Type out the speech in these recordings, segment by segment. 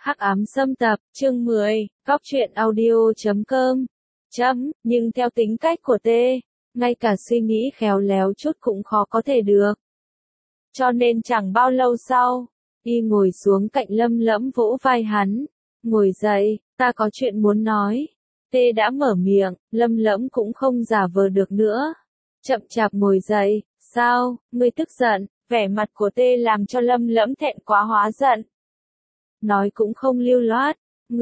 Hắc ám xâm tập, chương 10, góc truyện audio.com. Nhưng theo tính cách của T, ngay cả suy nghĩ khéo léo chút cũng khó có thể được. Cho nên chẳng bao lâu sau, y ngồi xuống cạnh Lâm Lẫm vỗ vai hắn. Ngồi dậy, ta có chuyện muốn nói. T đã mở miệng, Lâm Lẫm cũng không giả vờ được nữa. Chậm chạp ngồi dậy, sao, ngươi tức giận? Vẻ mặt của T làm cho Lâm Lẫm thẹn quá hóa giận. Nói cũng không lưu loát,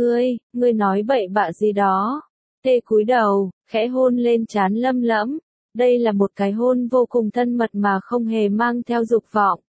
ngươi nói bậy bạ gì đó. T cúi đầu, khẽ hôn lên trán Lâm Lẫm. Đây là một cái hôn vô cùng thân mật mà không hề mang theo dục vọng.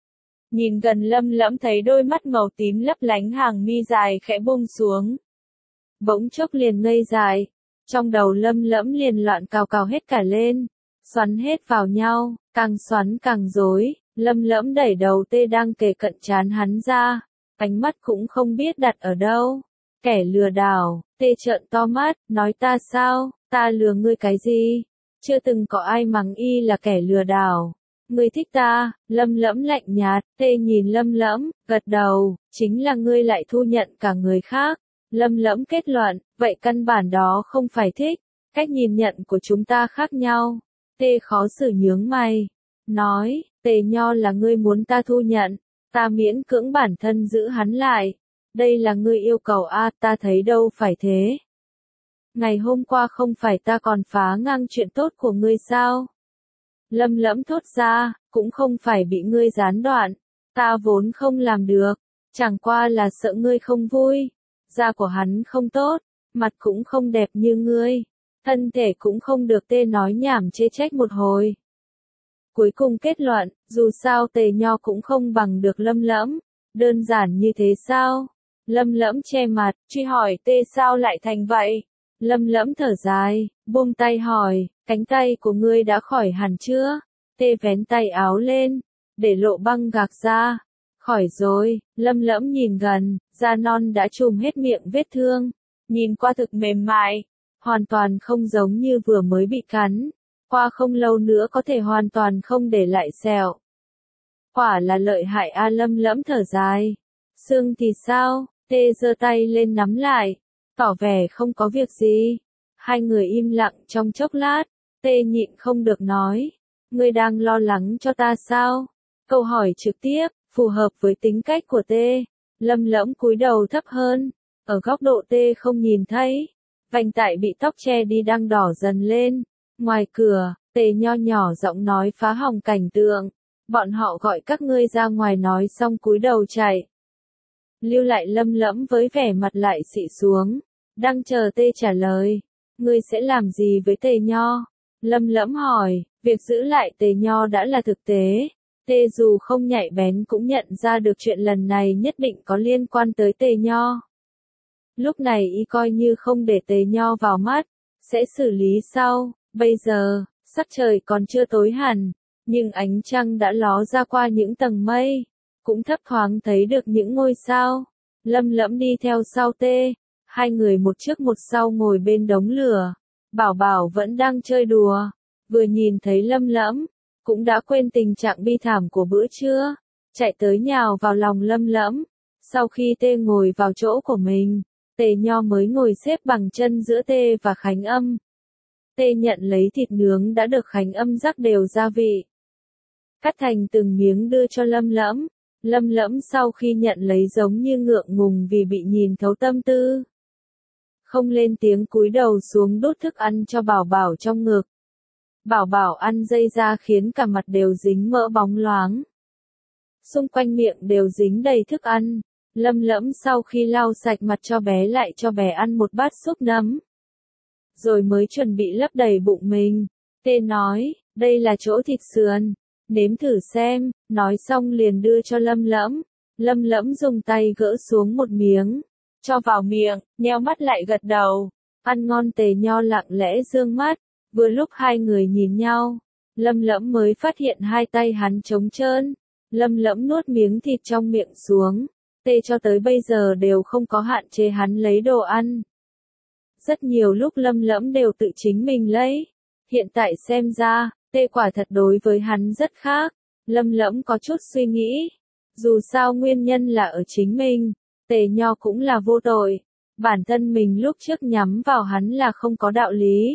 Nhìn gần Lâm Lẫm thấy đôi mắt màu tím lấp lánh, hàng mi dài khẽ buông xuống. Bỗng chốc liền ngây dại, trong đầu Lâm Lẫm liền loạn cào cào hết cả lên, xoắn hết vào nhau, càng xoắn càng rối. Lâm Lẫm đẩy đầu T đang kề cận trán hắn ra, ánh mắt cũng không biết đặt ở đâu. Kẻ lừa đảo. T trợn to mắt, nói ta sao, ta lừa ngươi cái gì? Chưa từng có ai mắng y là kẻ lừa đảo. Ngươi thích ta? Lâm Lẫm lạnh nhạt. T nhìn Lâm Lẫm, gật đầu, chính là ngươi lại thu nhận cả người khác. Lâm Lẫm kết luận, vậy căn bản đó không phải thích, cách nhìn nhận của chúng ta khác nhau. T khó xử nhướng mày, nói, Tề Nho là ngươi muốn ta thu nhận, ta miễn cưỡng bản thân giữ hắn lại. Đây là ngươi yêu cầu a, ta thấy đâu phải thế. Ngày hôm qua không phải ta còn phá ngang chuyện tốt của ngươi sao? Lâm Lẫm thốt ra, cũng không phải bị ngươi gián đoạn, ta vốn không làm được, chẳng qua là sợ ngươi không vui. Da của hắn không tốt, mặt cũng không đẹp như ngươi, thân thể cũng không được. Tê nói nhảm chê trách một hồi. Cuối cùng kết luận, dù sao Tề Nho cũng không bằng được Lâm Lẫm. Đơn giản như thế sao? Lâm Lẫm che mặt, truy hỏi Tê sao lại thành vậy? Lâm Lẫm thở dài, buông tay hỏi, cánh tay của ngươi đã khỏi hẳn chưa? Tê vén tay áo lên, để lộ băng gạc ra. Khỏi rồi. Lâm Lẫm nhìn gần, da non đã trùm hết miệng vết thương, nhìn qua thực mềm mại, hoàn toàn không giống như vừa mới bị cắn. Qua không lâu nữa có thể hoàn toàn không để lại sẹo. Quả là lợi hại a. Lâm Lẫm thở dài. Xương thì sao? Tê giơ tay lên nắm lại, tỏ vẻ không có việc gì. Hai người im lặng trong chốc lát. Tê nhịn không được nói, ngươi đang lo lắng cho ta sao? Câu hỏi trực tiếp, phù hợp với tính cách của T. Lâm Lẫm cúi đầu thấp hơn, ở góc độ T không nhìn thấy, vành tai bị tóc che đi đang đỏ dần lên. Ngoài cửa, Tề Nho nhỏ giọng nói phá hỏng cảnh tượng. Bọn họ gọi các ngươi ra ngoài, nói xong cúi đầu chạy. Lưu lại Lâm Lẫm với vẻ mặt lại xị xuống, đang chờ T trả lời. Ngươi sẽ làm gì với Tề Nho? Lâm Lẫm hỏi. Việc giữ lại Tề Nho đã là thực tế. T dù không nhạy bén cũng nhận ra được chuyện lần này nhất định có liên quan tới Tề Nho. Lúc này y coi như không để Tề Nho vào mắt, sẽ xử lý sau. Bây giờ, sắc trời còn chưa tối hẳn, nhưng ánh trăng đã ló ra qua những tầng mây, cũng thấp thoáng thấy được những ngôi sao. Lâm Lẫm đi theo sau T, hai người một trước một sau ngồi bên đống lửa. Bảo Bảo vẫn đang chơi đùa, vừa nhìn thấy Lâm Lẫm, cũng đã quên tình trạng bi thảm của bữa trưa, chạy tới nhào vào lòng Lâm Lẫm. Sau khi T ngồi vào chỗ của mình, Tề Nho mới ngồi xếp bằng chân giữa T và Khánh Âm. T nhận lấy thịt nướng đã được Khánh Âm rắc đều gia vị, cắt thành từng miếng đưa cho Lâm Lẫm. Lâm Lẫm sau khi nhận lấy giống như ngượng ngùng vì bị nhìn thấu tâm tư, không lên tiếng, cúi đầu xuống đút thức ăn cho Bảo Bảo trong ngực. Bảo Bảo ăn dây ra khiến cả mặt đều dính mỡ bóng loáng, xung quanh miệng đều dính đầy thức ăn. Lâm Lẫm sau khi lau sạch mặt cho bé lại cho bé ăn một bát súp nấm, rồi mới chuẩn bị lấp đầy bụng mình. Tê nói, đây là chỗ thịt sườn, nếm thử xem. Nói xong liền đưa cho Lâm Lẫm. Lâm Lẫm dùng tay gỡ xuống một miếng, cho vào miệng, nheo mắt lại gật đầu. Ăn ngon. Tề Nho lặng lẽ dương mắt. Vừa lúc hai người nhìn nhau, Lâm Lẫm mới phát hiện hai tay hắn trống trơn. Lâm Lẫm nuốt miếng thịt trong miệng xuống. Tê cho tới bây giờ đều không có hạn chế hắn lấy đồ ăn. Rất nhiều lúc Lâm Lẫm đều tự chính mình lấy. Hiện tại xem ra, Tê quả thật đối với hắn rất khác. Lâm Lẫm có chút suy nghĩ. Dù sao nguyên nhân là ở chính mình. T Tề Nho cũng là vô tội. Bản thân mình lúc trước nhắm vào hắn là không có đạo lý.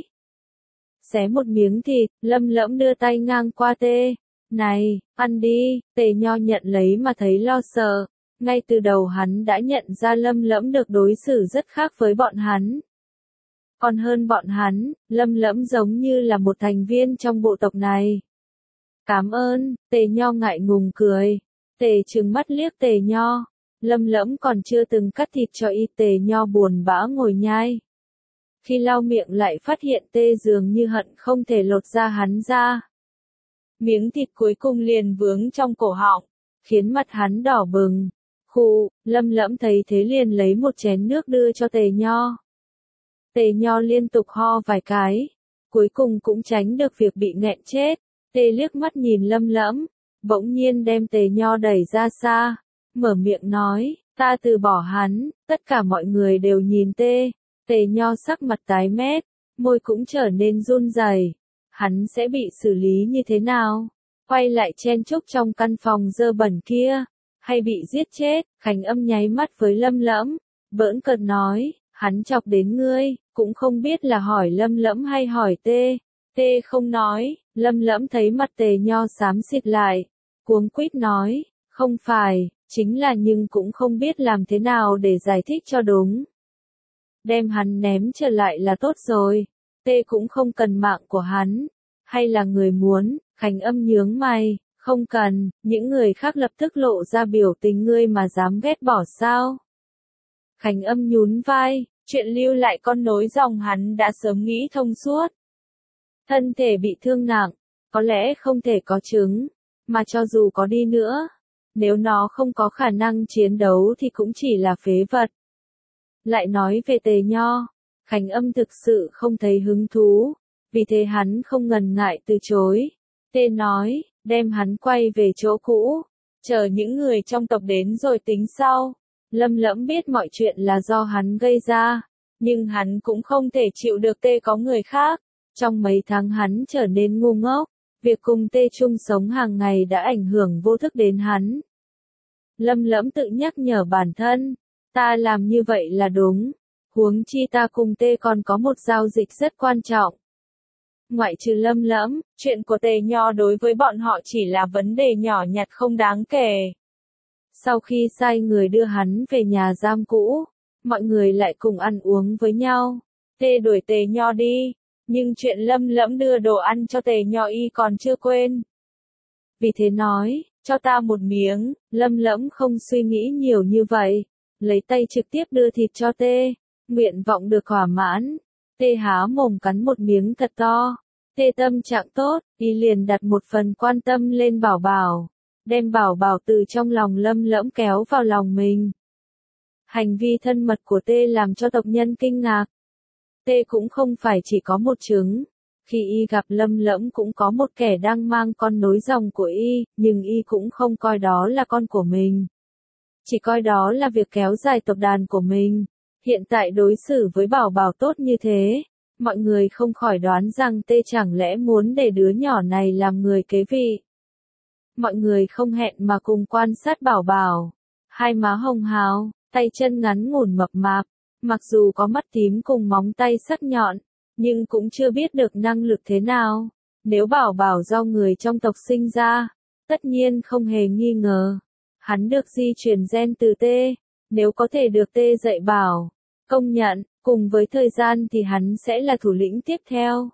Xé một miếng thịt, Lâm Lẫm đưa tay ngang qua Tê. Này, ăn đi, Tề Nho nhận lấy mà thấy lo sợ. Ngay từ đầu hắn đã nhận ra Lâm Lẫm được đối xử rất khác với bọn hắn. Còn hơn bọn hắn, Lâm Lẫm giống như là một thành viên trong bộ tộc này. Cảm ơn, Tề Nho ngại ngùng cười. Tề trừng mắt liếc Tề Nho. Lâm Lẫm còn chưa từng cắt thịt cho y. Tề Nho buồn bã ngồi nhai. Khi lau miệng lại phát hiện Tê dường như hận không thể lột da hắn ra. Miếng thịt cuối cùng liền vướng trong cổ họng, khiến mặt hắn đỏ bừng. Khụ, Lâm Lẫm thấy thế liền lấy một chén nước đưa cho Tề Nho. Tề Nho liên tục ho vài cái, cuối cùng cũng tránh được việc bị nghẹn chết. Tê liếc mắt nhìn Lâm Lẫm, bỗng nhiên đem Tề Nho đẩy ra xa, mở miệng nói, ta từ bỏ hắn. Tất cả mọi người đều nhìn Tê. Tề Nho sắc mặt tái mét, môi cũng trở nên run rẩy. Hắn sẽ bị xử lý như thế nào? Quay lại chen chúc trong căn phòng dơ bẩn kia, hay bị giết chết? Khánh Âm nháy mắt với Lâm Lẫm, bỡn cợt nói, hắn chọc đến ngươi, cũng không biết là hỏi Lâm Lẫm hay hỏi Tê. Tê không nói. Lâm Lẫm thấy mặt Tề Nho xám xịt lại, cuống quýt nói, không phải, chính là nhưng cũng không biết làm thế nào để giải thích cho đúng. Đem hắn ném trở lại là tốt rồi. Tê cũng không cần mạng của hắn. Hay là người muốn? Khánh Âm nhướng mày, không cần. Những người khác lập tức lộ ra biểu tình, ngươi mà dám ghét bỏ sao? Khánh Âm nhún vai, chuyện lưu lại con nối dòng hắn đã sớm nghĩ thông suốt. Thân thể bị thương nặng, có lẽ không thể có trứng, mà cho dù có đi nữa, nếu nó không có khả năng chiến đấu thì cũng chỉ là phế vật. Lại nói về Tề Nho, Khánh Âm thực sự không thấy hứng thú, vì thế hắn không ngần ngại từ chối. Tê nói, đem hắn quay về chỗ cũ, chờ những người trong tộc đến rồi tính sau. Lâm Lẫm biết mọi chuyện là do hắn gây ra, nhưng hắn cũng không thể chịu được Tê có người khác. Trong mấy tháng hắn trở nên ngu ngốc, việc cùng Tê chung sống hàng ngày đã ảnh hưởng vô thức đến hắn. Lâm Lẫm tự nhắc nhở bản thân, ta làm như vậy là đúng, huống chi ta cùng Tê còn có một giao dịch rất quan trọng. Ngoại trừ Lâm Lẫm, chuyện của Tề Nho đối với bọn họ chỉ là vấn đề nhỏ nhặt không đáng kể. Sau khi sai người đưa hắn về nhà giam cũ, mọi người lại cùng ăn uống với nhau. Tê đuổi Tề Nho đi, nhưng chuyện Lâm Lẫm đưa đồ ăn cho Tề Nho y còn chưa quên. Vì thế nói, cho ta một miếng. Lâm Lẫm không suy nghĩ nhiều như vậy, lấy tay trực tiếp đưa thịt cho Tê. Nguyện vọng được thỏa mãn. Tê há mồm cắn một miếng thật to. Tê tâm trạng tốt, y liền đặt một phần quan tâm lên Bảo Bảo, đem Bảo Bảo từ trong lòng Lâm Lẫm kéo vào lòng mình. Hành vi thân mật của Tê làm cho tộc nhân kinh ngạc. Tê cũng không phải chỉ có một trứng. Khi y gặp Lâm Lẫm cũng có một kẻ đang mang con nối dòng của y, nhưng y cũng không coi đó là con của mình. Chỉ coi đó là việc kéo dài tộc đàn của mình. Hiện tại đối xử với Bảo Bảo tốt như thế, mọi người không khỏi đoán rằng Tê chẳng lẽ muốn để đứa nhỏ này làm người kế vị. Mọi người không hẹn mà cùng quan sát Bảo Bảo. Hai má hồng hào, tay chân ngắn ngủn mập mạp, mặc dù có mắt tím cùng móng tay sắc nhọn, nhưng cũng chưa biết được năng lực thế nào. Nếu Bảo Bảo do người trong tộc sinh ra, tất nhiên không hề nghi ngờ. Hắn được di truyền gen từ Tê, nếu có thể được Tê dạy bảo, công nhận, cùng với thời gian thì hắn sẽ là thủ lĩnh tiếp theo.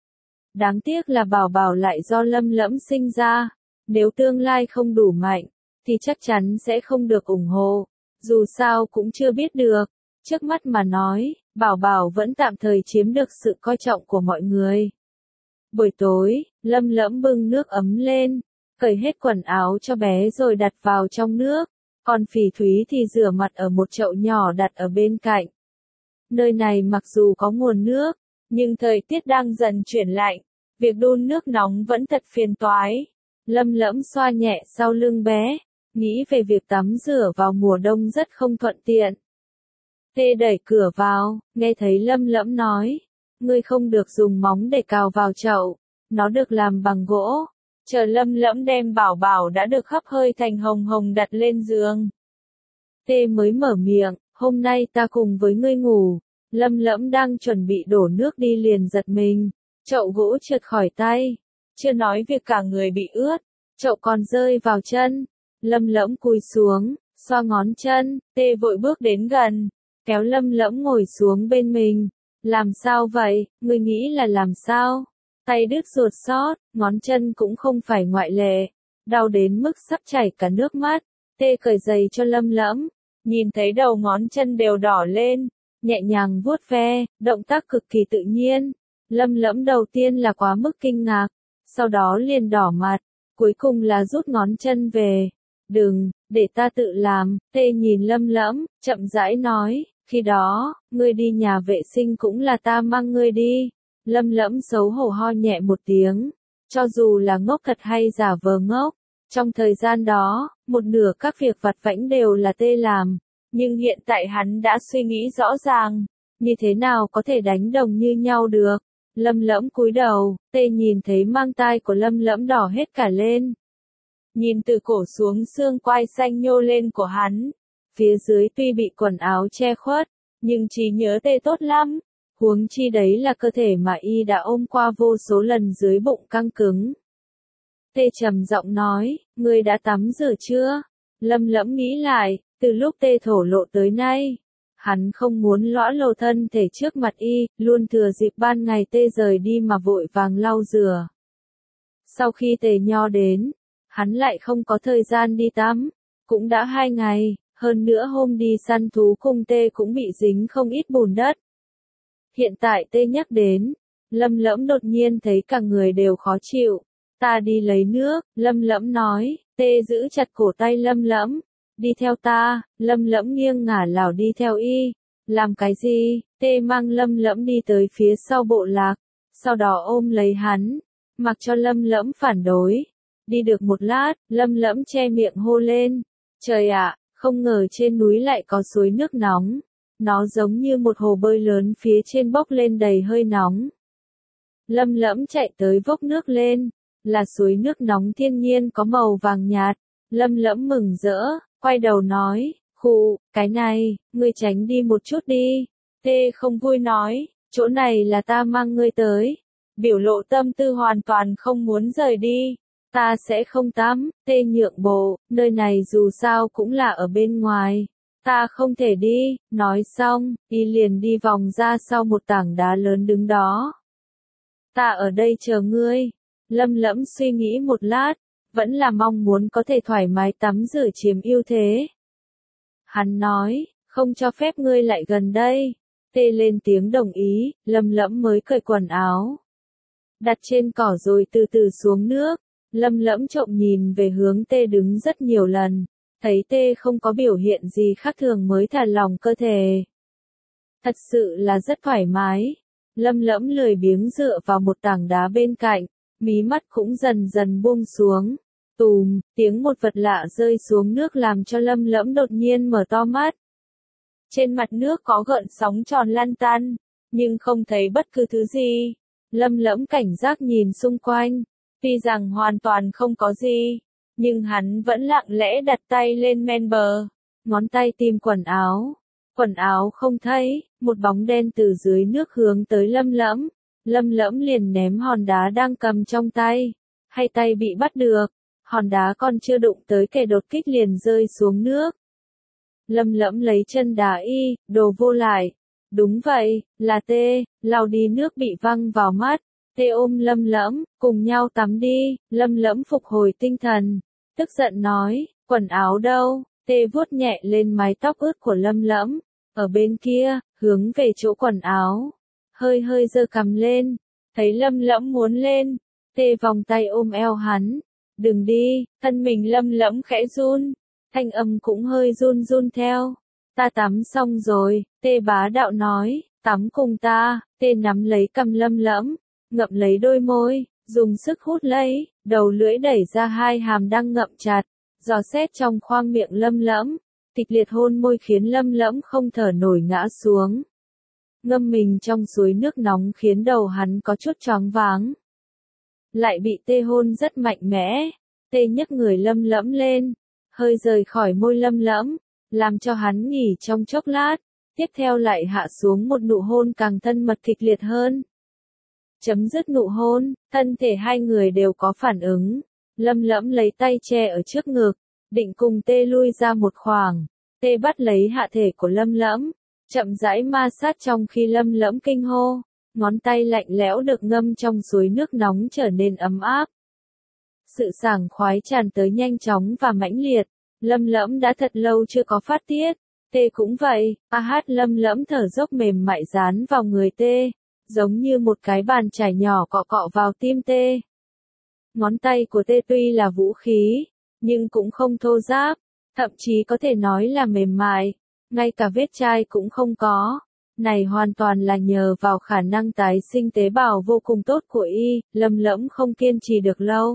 Đáng tiếc là Bảo Bảo lại do Lâm Lẫm sinh ra, nếu tương lai không đủ mạnh, thì chắc chắn sẽ không được ủng hộ, dù sao cũng chưa biết được. Trước mắt mà nói, Bảo Bảo vẫn tạm thời chiếm được sự coi trọng của mọi người. Buổi tối, Lâm Lẫm bưng nước ấm lên, cởi hết quần áo cho bé rồi đặt vào trong nước, còn Phỉ Thúy thì rửa mặt ở một chậu nhỏ đặt ở bên cạnh. Nơi này mặc dù có nguồn nước, nhưng thời tiết đang dần chuyển lạnh, việc đun nước nóng vẫn thật phiền toái. Lâm Lẫm xoa nhẹ sau lưng bé, nghĩ về việc tắm rửa vào mùa đông rất không thuận tiện. Tê đẩy cửa vào, nghe thấy Lâm Lẫm nói, ngươi không được dùng móng để cào vào chậu, nó được làm bằng gỗ. Chờ Lâm Lẫm đem Bảo Bảo đã được hấp hơi thành hồng hồng đặt lên giường. Tê mới mở miệng, hôm nay ta cùng với ngươi ngủ. Lâm Lẫm đang chuẩn bị đổ nước đi liền giật mình. Chậu gỗ trượt khỏi tay. Chưa nói việc cả người bị ướt. Chậu còn rơi vào chân. Lâm Lẫm cúi xuống, xoa ngón chân. Tê vội bước đến gần, kéo Lâm Lẫm ngồi xuống bên mình. Làm sao vậy, ngươi nghĩ là làm sao? Tay đứt ruột xót, ngón chân cũng không phải ngoại lệ. Đau đến mức sắp chảy cả nước mắt. Tê cởi giày cho Lâm Lẫm. Nhìn thấy đầu ngón chân đều đỏ lên. Nhẹ nhàng vuốt ve, động tác cực kỳ tự nhiên. Lâm Lẫm đầu tiên là quá mức kinh ngạc. Sau đó liền đỏ mặt. Cuối cùng là rút ngón chân về. Đừng, để ta tự làm. Tê nhìn Lâm Lẫm, chậm rãi nói. Khi đó, ngươi đi nhà vệ sinh cũng là ta mang ngươi đi. Lâm Lẫm xấu hổ ho nhẹ một tiếng. Cho dù là ngốc thật hay giả vờ ngốc. Trong thời gian đó, một nửa các việc vặt vãnh đều là Tê làm. Nhưng hiện tại hắn đã suy nghĩ rõ ràng. Như thế nào có thể đánh đồng như nhau được. Lâm Lẫm cúi đầu, Tê nhìn thấy mang tai của Lâm Lẫm đỏ hết cả lên. Nhìn từ cổ xuống xương quai xanh nhô lên của hắn. Phía dưới tuy bị quần áo che khuất, nhưng trí nhớ Tê tốt lắm. Huống chi đấy là cơ thể mà y đã ôm qua vô số lần dưới bụng căng cứng. Tê trầm giọng nói, ngươi đã tắm rửa chưa? Lâm Lẫm nghĩ lại, từ lúc Tê thổ lộ tới nay, hắn không muốn lõa lồ thân thể trước mặt y, luôn thừa dịp ban ngày Tê rời đi mà vội vàng lau rửa. Sau khi Tề Nho đến, hắn lại không có thời gian đi tắm, cũng đã 2 ngày, hơn nữa hôm đi săn thú cùng Tê cũng bị dính không ít bùn đất. Hiện tại Tê nhắc đến, Lâm Lẫm đột nhiên thấy cả người đều khó chịu. Ta đi lấy nước, Lâm Lẫm nói. Tê giữ chặt cổ tay Lâm Lẫm. Đi theo ta. Lâm Lẫm nghiêng ngả lảo đi theo y. Làm cái gì? Tê mang Lâm Lẫm đi tới phía sau bộ lạc. Sau đó ôm lấy hắn. Mặc cho Lâm Lẫm phản đối. Đi được một lát, Lâm Lẫm che miệng hô lên. Trời ạ, không ngờ trên núi lại có suối nước nóng. Nó giống như một hồ bơi lớn phía trên bốc lên đầy hơi nóng. Lâm Lẫm chạy tới vốc nước lên. Là suối nước nóng thiên nhiên có màu vàng nhạt. Lâm Lẫm mừng rỡ, quay đầu nói, khụ, cái này, ngươi tránh đi một chút đi. Tê không vui nói, chỗ này là ta mang ngươi tới. Biểu lộ tâm tư hoàn toàn không muốn rời đi. Ta sẽ không tắm. Tê nhượng bộ, nơi này dù sao cũng là ở bên ngoài. Ta không thể đi. Nói xong, y liền đi vòng ra sau một tảng đá lớn đứng đó. Ta ở đây chờ ngươi. Lâm Lẫm suy nghĩ một lát, vẫn là mong muốn có thể thoải mái tắm rửa chiếm ưu thế. Hắn nói, không cho phép ngươi lại gần đây. Tê lên tiếng đồng ý, Lâm Lẫm mới cởi quần áo. Đặt trên cỏ rồi từ từ xuống nước. Lâm Lẫm trộm nhìn về hướng Tê đứng rất nhiều lần. Thấy Tê không có biểu hiện gì khác thường mới thả lỏng cơ thể. Thật sự là rất thoải mái. Lâm Lẫm lười biếng dựa vào một tảng đá bên cạnh. Mí mắt cũng dần dần buông xuống. Tùm, tiếng một vật lạ rơi xuống nước làm cho Lâm Lẫm đột nhiên mở to mắt. Trên mặt nước có gợn sóng tròn lăn tăn, nhưng không thấy bất cứ thứ gì. Lâm Lẫm cảnh giác nhìn xung quanh, tuy rằng hoàn toàn không có gì, nhưng hắn vẫn lặng lẽ đặt tay lên men bờ, ngón tay tìm quần áo không thấy, một bóng đen từ dưới nước hướng tới Lâm Lẫm. Lâm Lẫm liền ném hòn đá đang cầm trong tay, hay tay bị bắt được, hòn đá còn chưa đụng tới kẻ đột kích liền rơi xuống nước. Lâm Lẫm lấy chân đá y, đồ vô lại. Đúng vậy, là Tê, lau đi nước bị văng vào mắt. Tê ôm Lâm Lẫm, cùng nhau tắm đi. Lâm Lẫm phục hồi tinh thần, tức giận nói, quần áo đâu? Tê vuốt nhẹ lên mái tóc ướt của Lâm Lẫm, ở bên kia, hướng về chỗ quần áo. Hơi giơ cằm lên, thấy Lâm Lẫm muốn lên, Tê vòng tay ôm eo hắn. Đừng đi, thân mình Lâm Lẫm khẽ run, thanh âm cũng hơi run run theo. Ta tắm xong rồi, Tê bá đạo nói, tắm cùng ta. Tê nắm lấy cằm Lâm Lẫm, ngậm lấy đôi môi, dùng sức hút lấy, đầu lưỡi đẩy ra hai hàm đang ngậm chặt, dò xét trong khoang miệng Lâm Lẫm, kịch liệt hôn môi khiến Lâm Lẫm không thở nổi ngã xuống. Ngâm mình trong suối nước nóng khiến đầu hắn có chút choáng váng. Lại bị Tê hôn rất mạnh mẽ. Tê nhấc người Lâm Lẫm lên, hơi rời khỏi môi Lâm Lẫm, làm cho hắn nghỉ trong chốc lát, tiếp theo lại hạ xuống một nụ hôn càng thân mật kịch liệt hơn. Chấm dứt nụ hôn, thân thể hai người đều có phản ứng. Lâm Lẫm lấy tay che ở trước ngực, định cùng Tê lui ra một khoảng. Tê bắt lấy hạ thể của Lâm Lẫm, chậm rãi ma sát trong khi Lâm Lẫm kinh hô. Ngón tay lạnh lẽo được ngâm trong suối nước nóng trở nên ấm áp. Sự sảng khoái tràn tới nhanh chóng và mãnh liệt. Lâm Lẫm đã thật lâu chưa có phát tiết. Tê cũng vậy, Lâm Lẫm thở dốc mềm mại dán vào người Tê, giống như một cái bàn chải nhỏ cọ cọ vào tim Tê. Ngón tay của Tê tuy là vũ khí, nhưng cũng không thô ráp, thậm chí có thể nói là mềm mại, ngay cả vết chai cũng không có. Này hoàn toàn là nhờ vào khả năng tái sinh tế bào vô cùng tốt của y. Lâm Lẫm không kiên trì được lâu.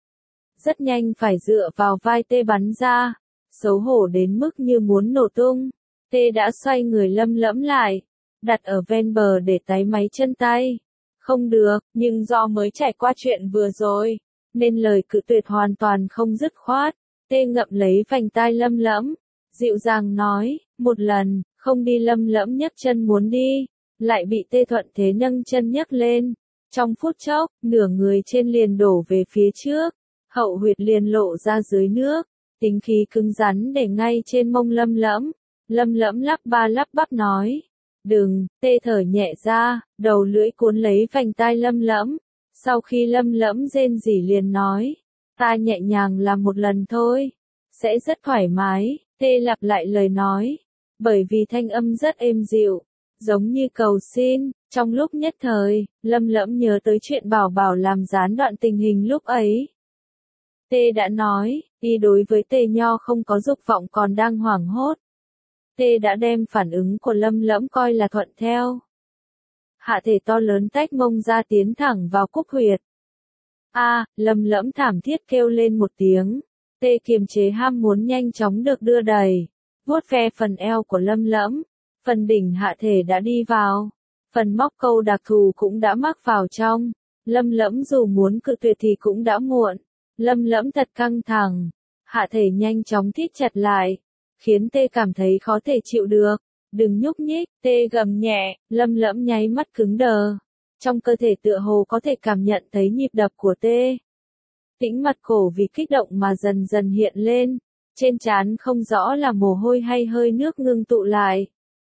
Rất nhanh phải dựa vào vai Tê bắn ra, xấu hổ đến mức như muốn nổ tung. Tê đã xoay người Lâm Lẫm lại, đặt ở ven bờ để táy máy chân tay. Không được, nhưng do mới trải qua chuyện vừa rồi, nên lời cự tuyệt hoàn toàn không dứt khoát. Tê ngậm lấy vành tai Lâm Lẫm, dịu dàng nói, một lần, không đi. Lâm Lẫm nhấc chân muốn đi, lại bị Tê thuận thế nâng chân nhấc lên. Trong phút chốc, nửa người trên liền đổ về phía trước, hậu huyệt liền lộ ra dưới nước, tính khí cứng rắn để ngay trên mông Lâm Lẫm. Lâm Lẫm lắp ba lắp bắp nói, đừng. Tê thở nhẹ ra, đầu lưỡi cuốn lấy vành tai Lâm Lẫm. Sau khi Lâm Lẫm rên rỉ liền nói, ta nhẹ nhàng làm một lần thôi, sẽ rất thoải mái. Tê lặp lại lời nói, bởi vì thanh âm rất êm dịu, giống như cầu xin. Trong lúc nhất thời, Lâm Lẫm nhớ tới chuyện Bảo Bảo làm gián đoạn tình hình lúc ấy. Tê đã nói, y đối với Tê Nho không có dục vọng còn đang hoảng hốt. Tê đã đem phản ứng của Lâm Lẫm coi là thuận theo. Hạ thể to lớn tách mông ra tiến thẳng vào cúc huyệt. Lâm Lẫm thảm thiết kêu lên một tiếng. Tê kiềm chế ham muốn nhanh chóng được đưa đầy, vuốt ve phần eo của Lâm Lẫm, phần đỉnh hạ thể đã đi vào, phần móc câu đặc thù cũng đã mắc vào trong. Lâm Lẫm dù muốn cự tuyệt thì cũng đã muộn. Lâm Lẫm thật căng thẳng, hạ thể nhanh chóng thít chặt lại, khiến Tê cảm thấy khó thể chịu được. Đừng nhúc nhích, Tê gầm nhẹ. Lâm Lẫm nháy mắt cứng đờ, trong cơ thể tựa hồ có thể cảm nhận thấy nhịp đập của Tê. Tĩnh mặt cổ vì kích động mà dần dần hiện lên, trên trán không rõ là mồ hôi hay hơi nước ngưng tụ lại.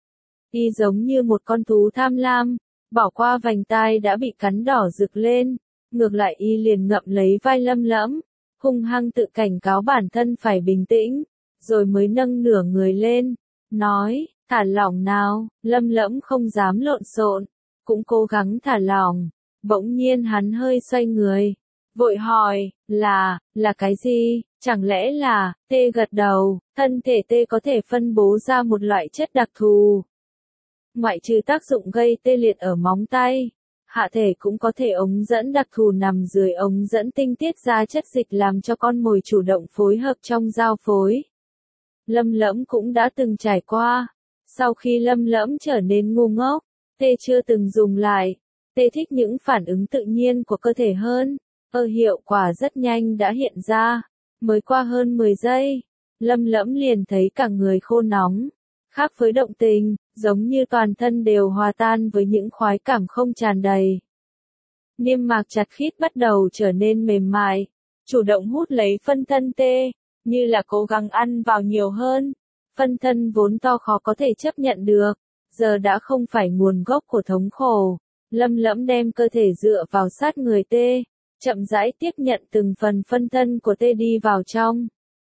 Y giống như một con thú tham lam, bỏ qua vành tai đã bị cắn đỏ rực lên, ngược lại y liền ngậm lấy vai Lâm Lẫm, hung hăng tự cảnh cáo bản thân phải bình tĩnh, rồi mới nâng nửa người lên, nói, thả lỏng nào. Lâm Lẫm không dám lộn xộn, cũng cố gắng thả lỏng. Bỗng nhiên hắn hơi xoay người, vội hỏi, là cái gì? Chẳng lẽ là. Tê gật đầu, thân thể Tê có thể phân bố ra một loại chất đặc thù. Ngoại trừ tác dụng gây tê liệt ở móng tay, hạ thể cũng có thể ống dẫn đặc thù nằm dưới ống dẫn tinh tiết ra chất dịch làm cho con mồi chủ động phối hợp trong giao phối. Lâm Lẫm cũng đã từng trải qua. Sau khi Lâm Lẫm trở nên ngu ngốc, Tê chưa từng dùng lại. Tê thích những phản ứng tự nhiên của cơ thể hơn. Hiệu quả rất nhanh đã hiện ra. Mới qua hơn 10 giây, Lâm Lẫm liền thấy cả người khô nóng. Khác với động tình, giống như toàn thân đều hòa tan với những khoái cảm không tràn đầy. Niêm mạc chặt khít bắt đầu trở nên mềm mại, chủ động hút lấy phân thân Tê, như là cố gắng ăn vào nhiều hơn. Phân thân vốn to khó có thể chấp nhận được, giờ đã không phải nguồn gốc của thống khổ. Lâm Lẫm đem cơ thể dựa vào sát người Tê, chậm rãi tiếp nhận từng phần phân thân của Tê đi vào trong.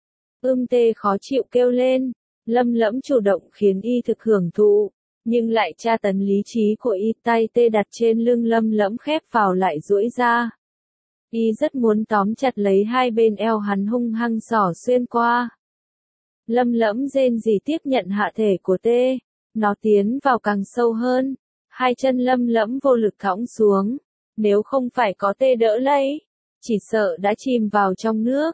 Tê khó chịu kêu lên. Lâm Lẫm chủ động khiến y thực hưởng thụ, nhưng lại tra tấn lý trí của y. Tay Tê đặt trên lưng Lâm Lẫm khép vào lại duỗi ra. Y rất muốn tóm chặt lấy hai bên eo hắn hung hăng xỏ xuyên qua. Lâm Lẫm rên rỉ tiếp nhận hạ thể của Tê, nó tiến vào càng sâu hơn. Hai chân Lâm Lẫm vô lực thõng xuống, nếu không phải có Tê đỡ lấy, chỉ sợ đã chìm vào trong nước.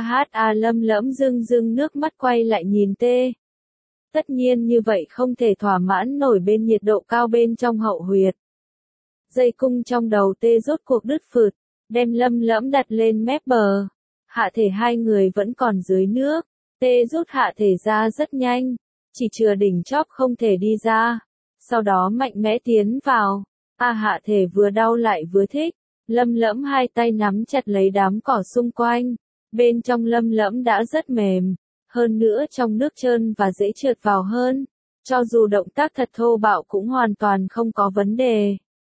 Lâm Lẫm rưng rưng nước mắt quay lại nhìn Tê. Tất nhiên như vậy không thể thỏa mãn nổi bên nhiệt độ cao bên trong hậu huyệt. Dây cung trong đầu Tê rốt cuộc đứt phượt, đem Lâm Lẫm đặt lên mép bờ. Hạ thể hai người vẫn còn dưới nước, Tê rút hạ thể ra rất nhanh, chỉ chừa đỉnh chóp không thể đi ra. Sau đó mạnh mẽ tiến vào. Hạ thể vừa đau lại vừa thích. Lâm Lẫm hai tay nắm chặt lấy đám cỏ xung quanh. Bên trong Lâm Lẫm đã rất mềm. Hơn nữa trong nước trơn và dễ trượt vào hơn. Cho dù động tác thật thô bạo cũng hoàn toàn không có vấn đề.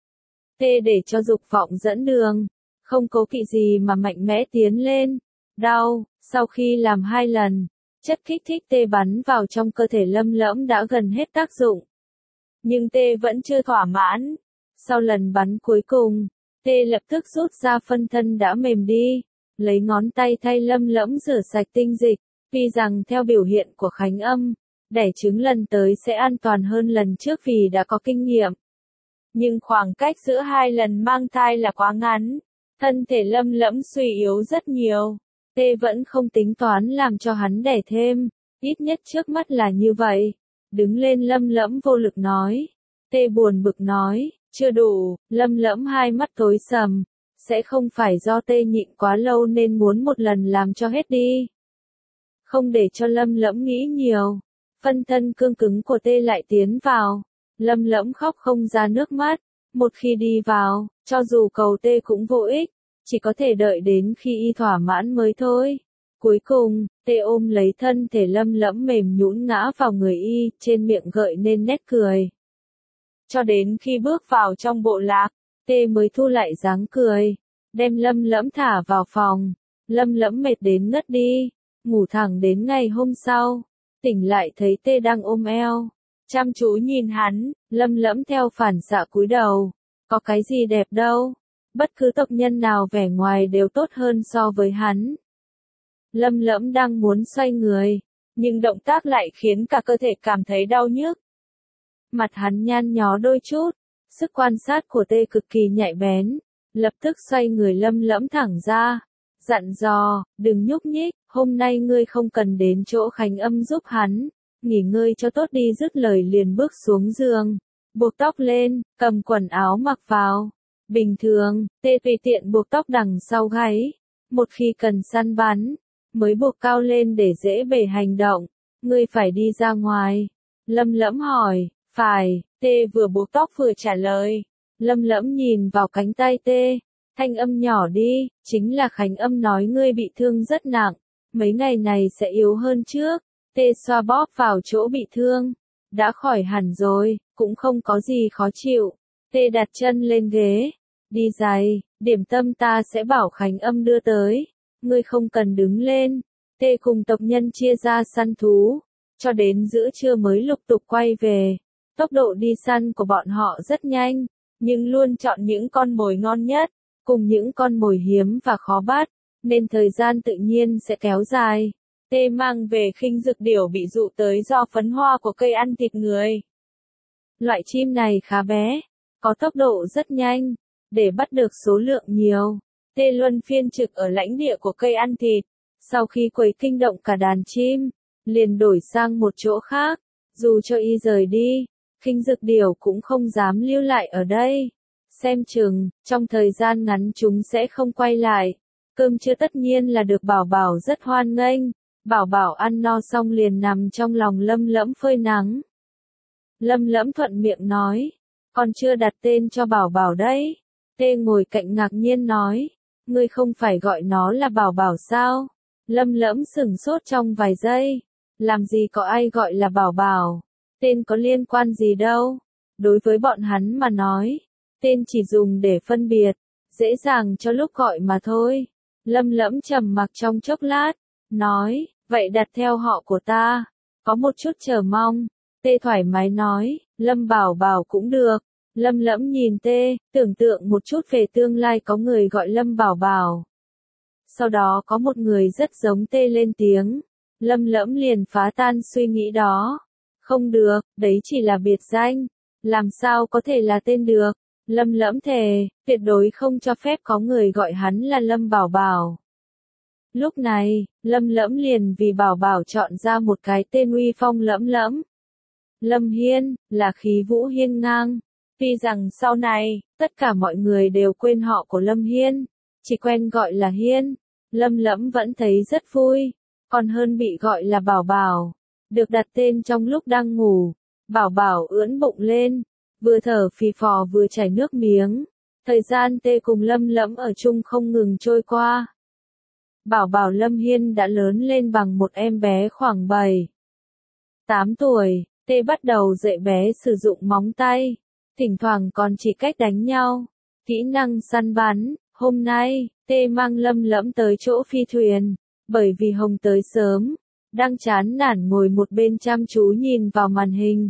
Tê để cho dục vọng dẫn đường. Không cố kỵ gì mà mạnh mẽ tiến lên. Đau, sau khi làm 2 lần, chất kích thích tê bắn vào trong cơ thể Lâm Lẫm đã gần hết tác dụng. Nhưng tê vẫn chưa thỏa mãn. Sau lần bắn cuối cùng, tê lập tức rút ra phân thân đã mềm đi, lấy ngón tay thay Lâm Lẫm rửa sạch tinh dịch, vì rằng theo biểu hiện của Khánh Âm, đẻ trứng lần tới sẽ an toàn hơn lần trước vì đã có kinh nghiệm. Nhưng khoảng cách giữa 2 lần mang thai là quá ngắn, thân thể Lâm Lẫm suy yếu rất nhiều. Tê vẫn không tính toán làm cho hắn đẻ thêm, ít nhất trước mắt là như vậy. Đứng lên Lâm Lẫm vô lực nói. Tê buồn bực nói, chưa đủ. Lâm Lẫm hai mắt tối sầm. Sẽ không phải do tê nhịn quá lâu nên muốn một lần làm cho hết đi. Không để cho Lâm Lẫm nghĩ nhiều. Phân thân cương cứng của tê lại tiến vào. Lâm Lẫm khóc không ra nước mắt. Một khi đi vào, cho dù cầu tê cũng vô ích. Chỉ có thể đợi đến khi y thỏa mãn mới thôi. Cuối cùng, tê ôm lấy thân thể Lâm Lẫm mềm nhũn ngã vào người y, trên miệng gợi nên nét cười. Cho đến khi bước vào trong bộ lạc, tê mới thu lại dáng cười, đem Lâm Lẫm thả vào phòng. Lâm Lẫm mệt đến ngất đi, ngủ thẳng đến ngày hôm sau. Tỉnh lại thấy tê đang ôm eo, chăm chú nhìn hắn. Lâm Lẫm theo phản xạ cúi đầu. Có cái gì đẹp đâu. Bất cứ tộc nhân nào vẻ ngoài đều tốt hơn so với hắn. Lâm Lẫm đang muốn xoay người, nhưng động tác lại khiến cả cơ thể cảm thấy đau nhức. Mặt hắn nhăn nhó đôi chút, sức quan sát của tê cực kỳ nhạy bén, lập tức xoay người Lâm Lẫm thẳng ra, dặn dò, đừng nhúc nhích, hôm nay ngươi không cần đến chỗ Khánh Âm giúp hắn, nghỉ ngơi cho tốt đi. Dứt lời liền bước xuống giường, buộc tóc lên, cầm quần áo mặc vào. Bình thường, tê tùy tiện buộc tóc đằng sau gáy, một khi cần săn bắn, mới buộc cao lên để dễ bề hành động. Ngươi phải đi ra ngoài. Lâm Lẫm hỏi. Phải. Tê vừa buộc tóc vừa trả lời. Lâm Lẫm nhìn vào cánh tay tê, thanh âm nhỏ đi, chính là Khánh Âm nói ngươi bị thương rất nặng, mấy ngày này sẽ yếu hơn trước. Tê xoa bóp vào chỗ bị thương, đã khỏi hẳn rồi, cũng không có gì khó chịu. Tê đặt chân lên ghế, đi giày, điểm tâm ta sẽ bảo Khánh Âm đưa tới, ngươi không cần đứng lên. Tê cùng tộc nhân chia ra săn thú, cho đến giữa trưa mới lục tục quay về. Tốc độ đi săn của bọn họ rất nhanh, nhưng luôn chọn những con mồi ngon nhất, cùng những con mồi hiếm và khó bắt, nên thời gian tự nhiên sẽ kéo dài. Tê mang về khinh dực điểu bị dụ tới do phấn hoa của cây ăn thịt người. Loại chim này khá bé, có tốc độ rất nhanh, để bắt được số lượng nhiều. Tê luân phiên trực ở lãnh địa của cây ăn thịt, sau khi quấy kinh động cả đàn chim, liền đổi sang một chỗ khác. Dù cho y rời đi, khinh dực điểu cũng không dám lưu lại ở đây. Xem chừng, trong thời gian ngắn chúng sẽ không quay lại. Cơm trưa tất nhiên là được Bảo Bảo rất hoan nghênh. Bảo Bảo ăn no xong liền nằm trong lòng Lâm Lẫm phơi nắng. Lâm Lẫm thuận miệng nói, còn chưa đặt tên cho Bảo Bảo đấy. Tê ngồi cạnh ngạc nhiên nói, ngươi không phải gọi nó là Bảo Bảo sao? Lâm Lẫm sửng sốt trong vài giây, làm gì có ai gọi là Bảo Bảo, tên có liên quan gì đâu. Đối với bọn hắn mà nói, tên chỉ dùng để phân biệt, dễ dàng cho lúc gọi mà thôi. Lâm Lẫm trầm mặc trong chốc lát, nói, vậy đặt theo họ của ta, có một chút chờ mong. Tê thoải mái nói, Lâm Bảo Bảo cũng được. Lâm Lẫm nhìn Tê, tưởng tượng một chút về tương lai có người gọi Lâm Bảo Bảo. Sau đó có một người rất giống Tê lên tiếng. Lâm Lẫm liền phá tan suy nghĩ đó. Không được, đấy chỉ là biệt danh. Làm sao có thể là tên được? Lâm Lẫm thề, tuyệt đối không cho phép có người gọi hắn là Lâm Bảo Bảo. Lúc này, Lâm Lẫm liền vì Bảo Bảo chọn ra một cái tên uy phong lẫm lẫm. Lâm Hiên, là khí vũ hiên ngang. Tuy rằng sau này, tất cả mọi người đều quên họ của Lâm Hiên, chỉ quen gọi là Hiên. Lâm Lẫm vẫn thấy rất vui. còn hơn bị gọi là Bảo Bảo. Được đặt tên trong lúc đang ngủ, Bảo Bảo ưỡn bụng lên, vừa thở phì phò vừa chảy nước miếng. Thời gian Tê cùng Lâm Lẫm ở chung không ngừng trôi qua. Bảo Bảo Lâm Hiên đã lớn lên bằng một em bé khoảng 7, 8 tuổi, Tê bắt đầu dạy bé sử dụng móng tay, thỉnh thoảng còn chỉ cách đánh nhau, kỹ năng săn bắn. Hôm nay, Tê mang Lâm Lẫm tới chỗ phi thuyền, bởi vì Hồng tới sớm, đang chán nản ngồi một bên chăm chú nhìn vào màn hình.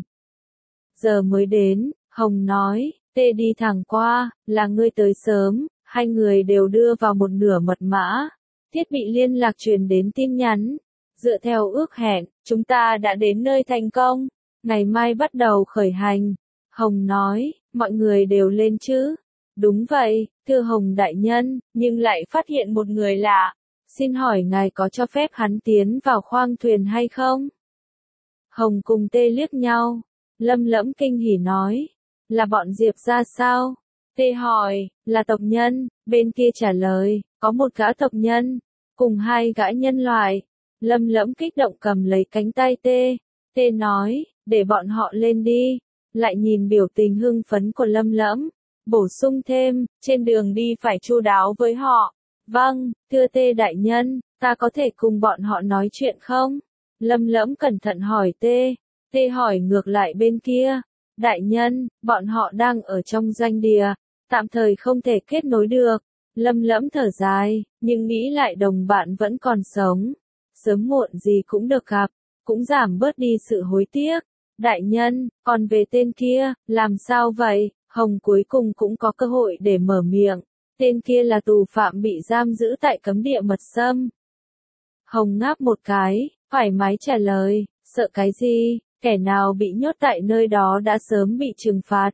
Giờ mới đến, Hồng nói, Tê đi thẳng qua, là ngươi tới sớm, hai người đều đưa vào một nửa mật mã. Thiết bị liên lạc truyền đến tin nhắn. Dựa theo ước hẹn, chúng ta đã đến nơi thành công. Ngày mai bắt đầu khởi hành. Hồng nói, mọi người đều lên chứ? Đúng vậy, thưa Hồng đại nhân, nhưng lại phát hiện một người lạ. Xin hỏi ngài có cho phép hắn tiến vào khoang thuyền hay không? Hồng cùng Tê liếc nhau. Lâm Lẫm kinh hỉ nói, là bọn Diệp ra sao? Tê hỏi, là tộc nhân, bên kia trả lời, có một gã tộc nhân, cùng hai gã nhân loại. Lâm Lẫm kích động cầm lấy cánh tay Tê. Tê nói, để bọn họ lên đi. Lại nhìn biểu tình hưng phấn của Lâm Lẫm, bổ sung thêm, trên đường đi phải chu đáo với họ. Vâng, thưa Tê đại nhân, ta có thể cùng bọn họ nói chuyện không? Lâm Lẫm cẩn thận hỏi Tê. Tê hỏi ngược lại bên kia. Đại nhân, bọn họ đang ở trong doanh địa, tạm thời không thể kết nối được. Lâm Lẫm thở dài, nhưng nghĩ lại đồng bạn vẫn còn sống. Sớm muộn gì cũng được gặp, cũng giảm bớt đi sự hối tiếc. Đại nhân, còn về tên kia, làm sao vậy? Hồng cuối cùng cũng có cơ hội để mở miệng. Tên kia là tù phạm bị giam giữ tại cấm địa mật xâm. Hồng ngáp một cái, thoải mái trả lời, sợ cái gì, kẻ nào bị nhốt tại nơi đó đã sớm bị trừng phạt.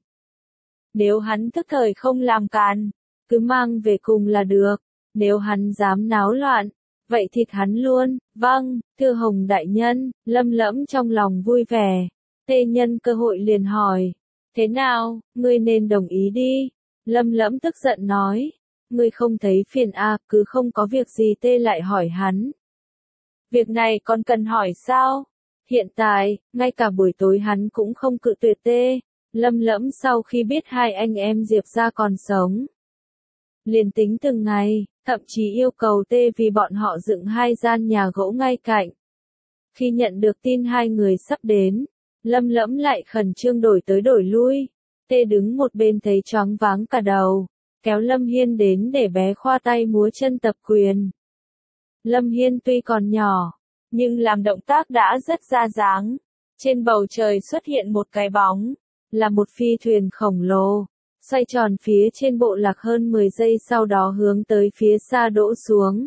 Nếu hắn tức thời không làm càn, cứ mang về cùng là được. Nếu hắn dám náo loạn, vậy thịt hắn luôn. Vâng, thưa Hồng đại nhân. Lâm Lẫm trong lòng vui vẻ. Tê nhân cơ hội liền hỏi, thế nào, ngươi nên đồng ý đi. Lâm Lẫm tức giận nói, ngươi không thấy phiền à, cứ không có việc gì Tê lại hỏi hắn. Việc này còn cần hỏi sao? Hiện tại, ngay cả buổi tối hắn cũng không cự tuyệt Tê. Lâm Lẫm sau khi biết hai anh em Diệp ra còn sống, liền tính từng ngày, thậm chí yêu cầu Tê vì bọn họ dựng hai gian nhà gỗ ngay cạnh. Khi nhận được tin hai người sắp đến, Lâm Lẫm lại khẩn trương đổi tới đổi lui. Tê đứng một bên thấy choáng váng cả đầu, kéo Lâm Hiên đến để bé khoa tay múa chân tập quyền. Lâm Hiên tuy còn nhỏ, nhưng làm động tác đã rất ra dáng. Trên bầu trời xuất hiện một cái bóng, là một phi thuyền khổng lồ, xoay tròn phía trên bộ lạc hơn 10 giây sau đó hướng tới phía xa đỗ xuống.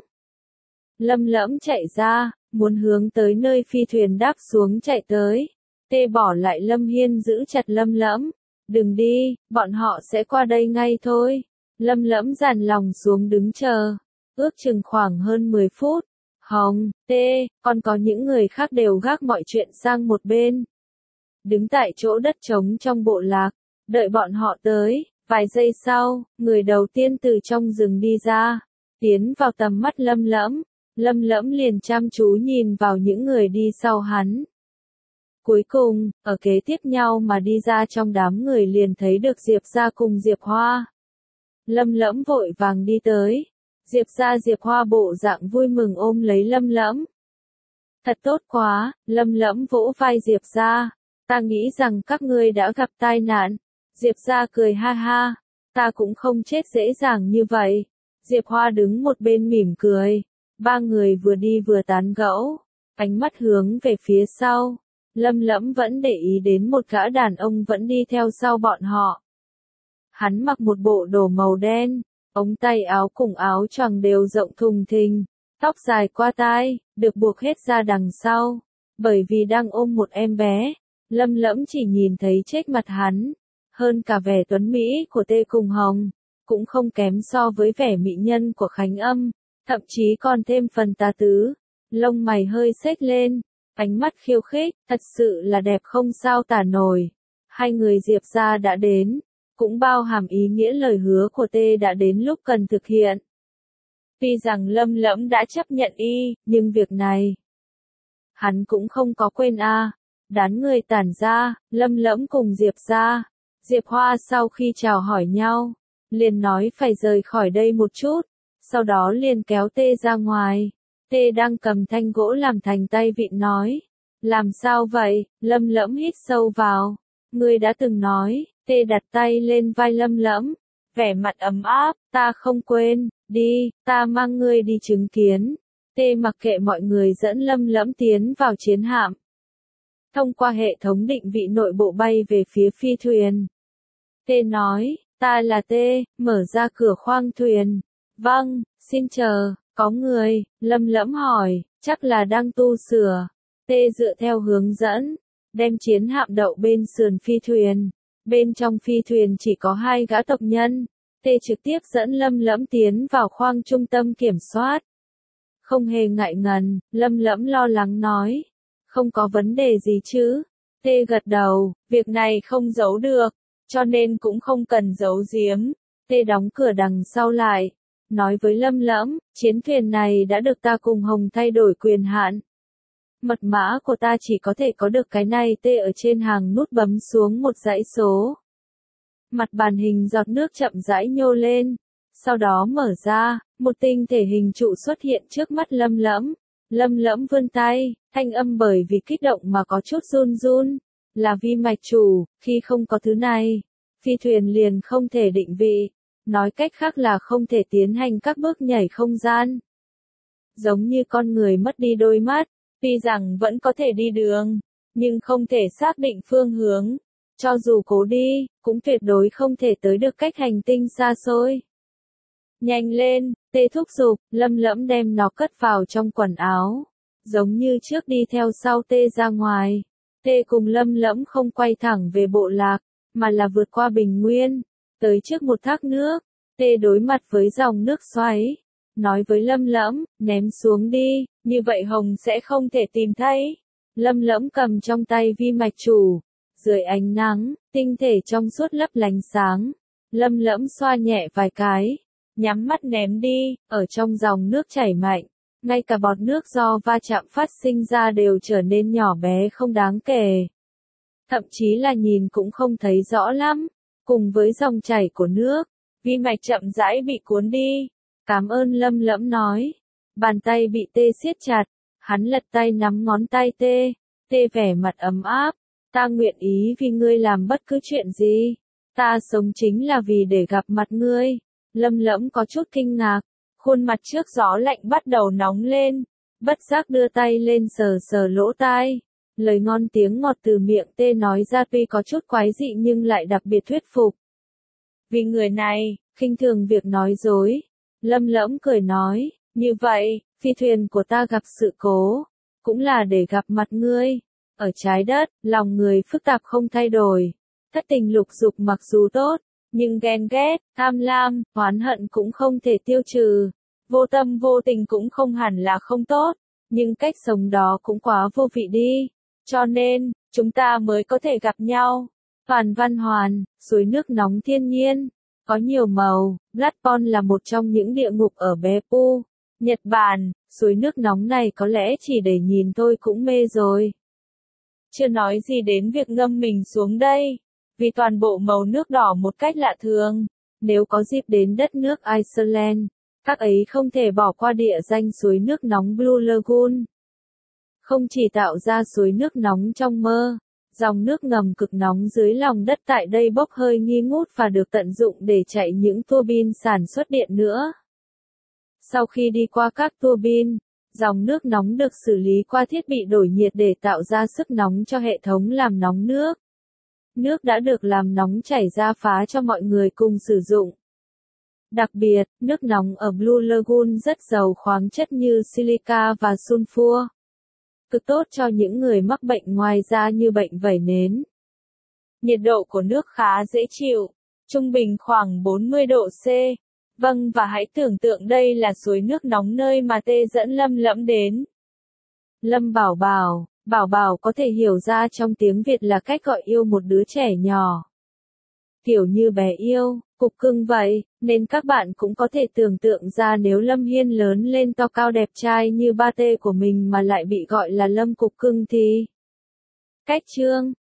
Lâm Lẫm chạy ra, muốn hướng tới nơi phi thuyền đáp xuống chạy tới. Tê bỏ lại Lâm Hiên giữ chặt Lâm Lẫm. Đừng đi, bọn họ sẽ qua đây ngay thôi. Lâm Lẫm dàn lòng xuống đứng chờ. Ước chừng khoảng hơn 10 phút. Hồng, Tê, còn có những người khác đều gác mọi chuyện sang một bên. Đứng tại chỗ đất trống trong bộ lạc, đợi bọn họ tới. Vài giây sau, người đầu tiên từ trong rừng đi ra, tiến vào tầm mắt Lâm Lẫm. Lâm Lẫm liền chăm chú nhìn vào những người đi sau hắn. Cuối cùng, ở kế tiếp nhau mà đi ra trong đám người liền thấy được Diệp ra cùng Diệp Hoa. Lâm Lẫm vội vàng đi tới. Diệp ra Diệp Hoa bộ dạng vui mừng ôm lấy Lâm Lẫm. Thật tốt quá, Lâm Lẫm vỗ vai Diệp ra. Ta nghĩ rằng các ngươi đã gặp tai nạn. Diệp ra cười ha ha. Ta cũng không chết dễ dàng như vậy. Diệp Hoa đứng một bên mỉm cười. Ba người vừa đi vừa tán gẫu, ánh mắt hướng về phía sau. Lâm Lẫm vẫn để ý đến một gã đàn ông vẫn đi theo sau bọn họ. Hắn mặc một bộ đồ màu đen, ống tay áo cùng áo choàng đều rộng thùng thình, tóc dài qua tai, được buộc hết ra đằng sau. Bởi vì đang ôm một em bé, Lâm Lẫm chỉ nhìn thấy chết mặt hắn. Hơn cả vẻ tuấn Mỹ của Tê cùng Hồng, cũng không kém so với vẻ mỹ nhân của Khánh Âm. Thậm chí còn thêm phần tà tứ, lông mày hơi xếch lên, ánh mắt khiêu khích, thật sự là đẹp không sao tả nổi. Hai người Diệp ra đã đến, cũng bao hàm ý nghĩa lời hứa của Tê đã đến lúc cần thực hiện. Tuy rằng Lâm Lẫm đã chấp nhận nhưng việc này, hắn cũng không có quên a. Đám người tản ra, Lâm Lẫm cùng Diệp ra. Diệp Hoa sau khi chào hỏi nhau, liền nói phải rời khỏi đây một chút, sau đó liền kéo Tê ra ngoài. Tê đang cầm thanh gỗ làm thành tay vịn nói. Làm sao vậy? Lâm Lẫm hít sâu vào. Ngươi đã từng nói. Tê đặt tay lên vai Lâm Lẫm, vẻ mặt ấm áp, ta không quên, đi, ta mang ngươi đi chứng kiến. Tê mặc kệ mọi người dẫn Lâm Lẫm tiến vào chiến hạm. Thông qua hệ thống định vị nội bộ bay về phía phi thuyền. Tê nói, ta là Tê, mở ra cửa khoang thuyền. Vâng, xin chờ, có người, Lâm Lẫm hỏi, chắc là đang tu sửa. Tê dựa theo hướng dẫn, đem chiến hạm đậu bên sườn phi thuyền. Bên trong phi thuyền chỉ có 2 gã tộc nhân. Tê trực tiếp dẫn Lâm Lẫm tiến vào khoang trung tâm kiểm soát. Không hề ngại ngần, Lâm Lẫm lo lắng nói. Không có vấn đề gì chứ? Tê gật đầu, việc này không giấu được, cho nên cũng không cần giấu giếm. Tê đóng cửa đằng sau lại, nói với Lâm Lẫm, chiến thuyền này đã được ta cùng Hồng thay đổi quyền hạn. Mật mã của ta chỉ có thể có được cái này. Tê ở trên hàng nút bấm xuống một dãy số. Mặt bàn hình giọt nước chậm rãi nhô lên. Sau đó mở ra, một tinh thể hình trụ xuất hiện trước mắt Lâm Lẫm. Lâm Lẫm vươn tay, thanh âm bởi vì kích động mà có chút run run. Là vi mạch chủ, khi không có thứ này, phi thuyền liền không thể định vị. Nói cách khác là không thể tiến hành các bước nhảy không gian. Giống như con người mất đi đôi mắt. Tuy rằng vẫn có thể đi đường, nhưng không thể xác định phương hướng. Cho dù cố đi, cũng tuyệt đối không thể tới được cách hành tinh xa xôi. Nhanh lên, Tê thúc giục, Lâm Lẫm đem nó cất vào trong quần áo. Giống như trước đi theo sau Tê ra ngoài. Tê cùng Lâm Lẫm không quay thẳng về bộ lạc, mà là vượt qua bình nguyên, tới trước một thác nước. Tê đối mặt với dòng nước xoáy. Nói với Lâm Lẫm, ném xuống đi, như vậy Hồng sẽ không thể tìm thấy. Lâm Lẫm cầm trong tay vi mạch chủ. Dưới ánh nắng, tinh thể trong suốt lấp lánh sáng. Lâm Lẫm xoa nhẹ vài cái, nhắm mắt ném đi, ở trong dòng nước chảy mạnh. Ngay cả bọt nước do va chạm phát sinh ra đều trở nên nhỏ bé không đáng kể. Thậm chí là nhìn cũng không thấy rõ lắm. Cùng với dòng chảy của nước, vi mạch chậm rãi bị cuốn đi. Cảm ơn Lâm Lẫm nói. Bàn tay bị Tê siết chặt. Hắn lật tay nắm ngón tay Tê. Tê vẻ mặt ấm áp. Ta nguyện ý vì ngươi làm bất cứ chuyện gì. Ta sống chính là vì để gặp mặt ngươi. Lâm Lẫm có chút kinh ngạc. Khuôn mặt trước gió lạnh bắt đầu nóng lên. Bất giác đưa tay lên sờ sờ lỗ tai. Lời ngon tiếng ngọt từ miệng Tê nói ra tuy có chút quái dị nhưng lại đặc biệt thuyết phục. Vì người này, khinh thường việc nói dối. Lâm Lẫm cười nói, như vậy, phi thuyền của ta gặp sự cố, cũng là để gặp mặt ngươi. Ở trái đất, lòng người phức tạp không thay đổi. Thất tình lục dục mặc dù tốt, nhưng ghen ghét, tham lam, oán hận cũng không thể tiêu trừ. Vô tâm vô tình cũng không hẳn là không tốt, nhưng cách sống đó cũng quá vô vị đi. Cho nên, chúng ta mới có thể gặp nhau. Hoàn Văn Hoàn, suối nước nóng thiên nhiên, có nhiều màu. Blood Pond là một trong những địa ngục ở Beppu, Nhật Bản. Suối nước nóng này có lẽ chỉ để nhìn thôi cũng mê rồi. Chưa nói gì đến việc ngâm mình xuống đây, vì toàn bộ màu nước đỏ một cách lạ thường. Nếu có dịp đến đất nước Iceland, các ấy không thể bỏ qua địa danh suối nước nóng Blue Lagoon. Không chỉ tạo ra suối nước nóng trong mơ, dòng nước ngầm cực nóng dưới lòng đất tại đây bốc hơi nghi ngút và được tận dụng để chạy những tua bin sản xuất điện nữa. Sau khi đi qua các tua bin, dòng nước nóng được xử lý qua thiết bị đổi nhiệt để tạo ra sức nóng cho hệ thống làm nóng nước. Nước đã được làm nóng chảy ra phá cho mọi người cùng sử dụng. Đặc biệt, nước nóng ở Blue Lagoon rất giàu khoáng chất như silica và sulfur. Cực tốt cho những người mắc bệnh ngoài da như bệnh vẩy nến. Nhiệt độ của nước khá dễ chịu, trung bình khoảng 40 độ C. Vâng, và hãy tưởng tượng đây là suối nước nóng nơi mà Tê dẫn Lâm Lẫm đến. Lâm Bảo Bảo, Bảo Bảo có thể hiểu ra trong tiếng Việt là cách gọi yêu một đứa trẻ nhỏ. Kiểu như bé yêu, cục cưng vậy. Nên các bạn cũng có thể tưởng tượng ra nếu Lâm Hiên lớn lên to cao đẹp trai như ba T của mình mà lại bị gọi là Lâm Cục Cưng thì. Cách chương